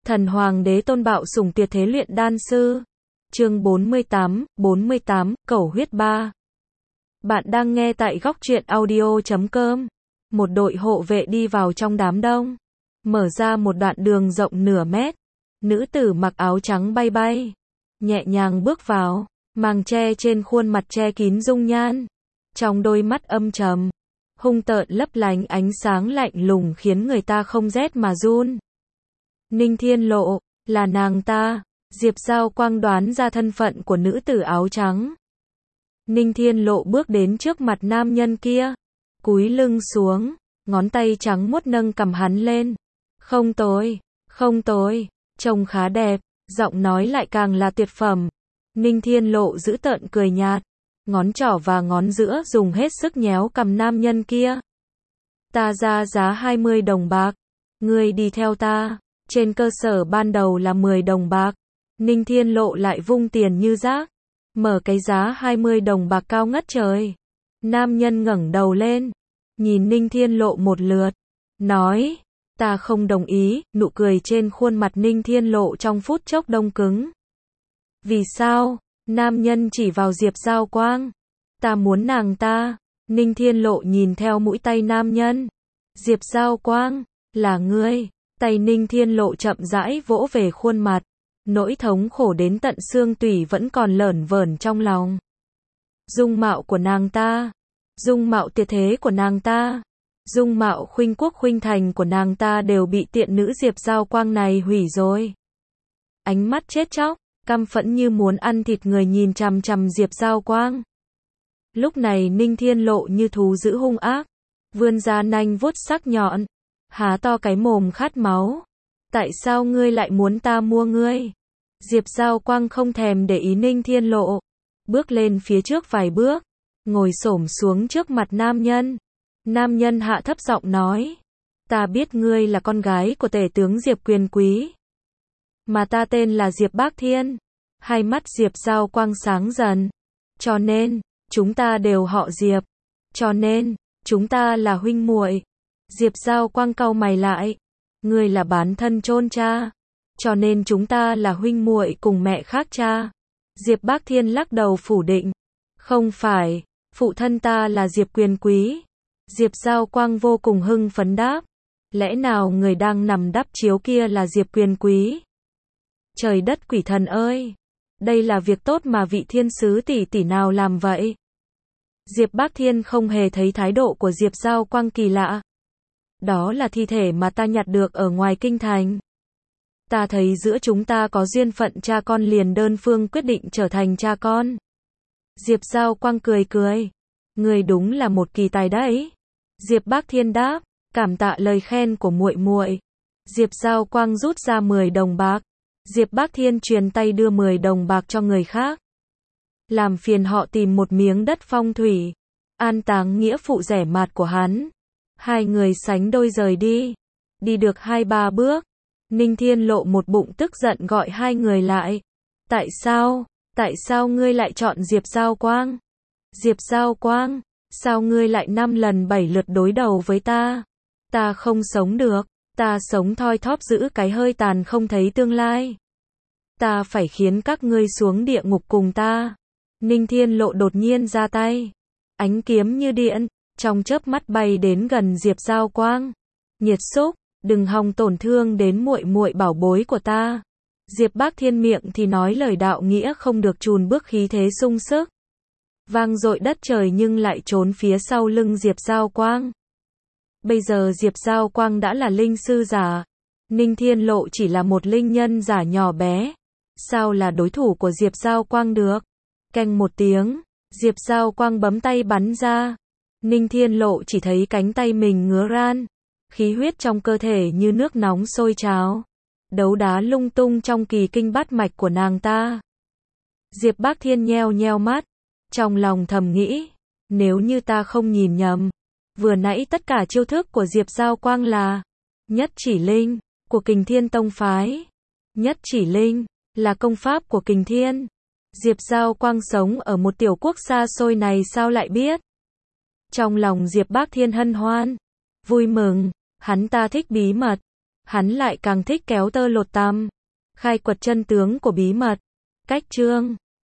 Thần Hoàng đế tôn bạo sủng tuyệt thế luyện đan sư. Chương 48, Cẩu huyết 3. Bạn đang nghe tại góc truyện audio.com. Một đội hộ vệ đi vào trong đám đông, mở ra một đoạn đường rộng nửa mét. Nữ tử mặc áo trắng bay bay, nhẹ nhàng bước vào, màng che trên khuôn mặt che kín dung nhan. Trong đôi mắt âm trầm, hung tợn lấp lánh ánh sáng lạnh lùng khiến người ta không rét mà run. Ninh Thiên Lộ, là nàng ta. Diệp Giao Quang đoán ra thân phận của nữ tử áo trắng. Ninh Thiên Lộ bước đến trước mặt nam nhân kia, cúi lưng xuống, ngón tay trắng muốt nâng cằm hắn lên. Không tồi, không tồi, trông khá đẹp, giọng nói lại càng là tuyệt phẩm. Ninh Thiên Lộ giữ tợn cười nhạt, ngón trỏ và ngón giữa dùng hết sức nhéo cằm nam nhân kia. Ta ra giá 20 đồng bạc, ngươi đi theo ta. Trên cơ sở ban đầu là 10 đồng bạc, Ninh Thiên Lộ lại vung tiền như rác, mở cái giá 20 đồng bạc cao ngất trời. Nam nhân ngẩng đầu lên, nhìn Ninh Thiên Lộ một lượt, nói, ta không đồng ý. Nụ cười trên khuôn mặt Ninh Thiên Lộ trong phút chốc đông cứng. Vì sao? Nam nhân chỉ vào Diệp Giao Quang. Ta muốn nàng ta. Ninh Thiên Lộ nhìn theo mũi tay nam nhân. Diệp Giao Quang, là ngươi. Tay Ninh Thiên Lộ chậm rãi vỗ về khuôn mặt, nỗi thống khổ đến tận xương tủy vẫn còn lởn vởn trong lòng. Dung mạo của nàng ta, dung mạo tuyệt thế của nàng ta, dung mạo khuynh quốc khuynh thành của nàng ta đều bị tiện nữ Diệp Giao Quang này hủy rồi. Ánh mắt chết chóc, căm phẫn như muốn ăn thịt người nhìn chằm chằm Diệp Giao Quang. Lúc này Ninh Thiên Lộ như thú dữ hung ác, vươn ra nanh vuốt sắc nhọn, há to cái mồm khát máu. Tại sao ngươi lại muốn ta mua ngươi? Diệp Giao Quang không thèm để ý Ninh Thiên Lộ, bước lên phía trước vài bước, ngồi xổm xuống trước mặt nam nhân. Nam nhân hạ thấp giọng nói, ta biết ngươi là con gái của tể tướng Diệp Quyền Quý, mà ta tên là Diệp Bác Thiên. Hai mắt Diệp Giao Quang sáng dần. Cho nên, chúng ta đều họ Diệp. Cho nên, chúng ta là huynh muội. Diệp Giao Quang cau mày lại. Ngươi là bán thân chôn cha, cho nên chúng ta là huynh muội cùng mẹ khác cha. Diệp Bác Thiên lắc đầu phủ định. Không phải, phụ thân ta là Diệp Quyền Quý. Diệp Giao Quang vô cùng hưng phấn đáp. Lẽ nào người đang nằm đắp chiếu kia là Diệp Quyền Quý? Trời đất quỷ thần ơi! Đây là việc tốt mà vị thiên sứ tỷ tỷ nào làm vậy? Diệp Bác Thiên không hề thấy thái độ của Diệp Giao Quang kỳ lạ. Đó là thi thể mà ta nhặt được ở ngoài kinh thành. Ta thấy giữa chúng ta có duyên phận cha con liền đơn phương quyết định trở thành cha con. Diệp Giao Quang cười cười. Người đúng là một kỳ tài đấy. Diệp Bác Thiên đáp, cảm tạ lời khen của muội muội. Diệp Giao Quang rút ra 10 đồng bạc. Diệp Bác Thiên truyền tay đưa 10 đồng bạc cho người khác. Làm phiền họ tìm một miếng đất phong thủy, an táng nghĩa phụ rẻ mạt của hắn. Hai người sánh đôi rời đi. Đi được 2-3 bước, Ninh Thiên Lộ một bụng tức giận gọi hai người lại. Tại sao ngươi lại chọn Diệp Giao Quang? Diệp Giao Quang, sao ngươi lại 5 lần 7 lượt đối đầu với ta? Ta không sống được, ta sống thoi thóp giữ cái hơi tàn không thấy tương lai. Ta phải khiến các ngươi xuống địa ngục cùng ta. Ninh Thiên Lộ đột nhiên ra tay, ánh kiếm như điện, trong chớp mắt bay đến gần Diệp Giao Quang. Nhiệt xúc, đừng hòng tổn thương đến muội muội bảo bối của ta. Diệp Bác Thiên miệng thì nói lời đạo nghĩa không được chùn bước khí thế sung sức, vang dội đất trời nhưng lại trốn phía sau lưng Diệp Giao Quang. Bây giờ Diệp Giao Quang đã là linh sư giả, Ninh Thiên Lộ chỉ là một linh nhân giả nhỏ bé, sao là đối thủ của Diệp Giao Quang được? Keng một tiếng, Diệp Giao Quang bấm tay bắn ra. Ninh Thiên Lộ chỉ thấy cánh tay mình ngứa ran, khí huyết trong cơ thể như nước nóng sôi trào, đấu đá lung tung trong kỳ kinh bát mạch của nàng ta. Diệp Bác Thiên nheo nheo mắt, trong lòng thầm nghĩ, nếu như ta không nhìn nhầm, vừa nãy tất cả chiêu thức của Diệp Giao Quang là Nhất Chỉ Linh của Kình Thiên Tông phái. Nhất Chỉ Linh là công pháp của Kình Thiên. Diệp Giao Quang sống ở một tiểu quốc xa xôi này sao lại biết? Trong lòng Diệp Bác Thiên hân hoan, vui mừng, hắn ta thích bí mật, hắn lại càng thích kéo tơ lột tằm. Khai quật chân tướng của bí mật. Cách chương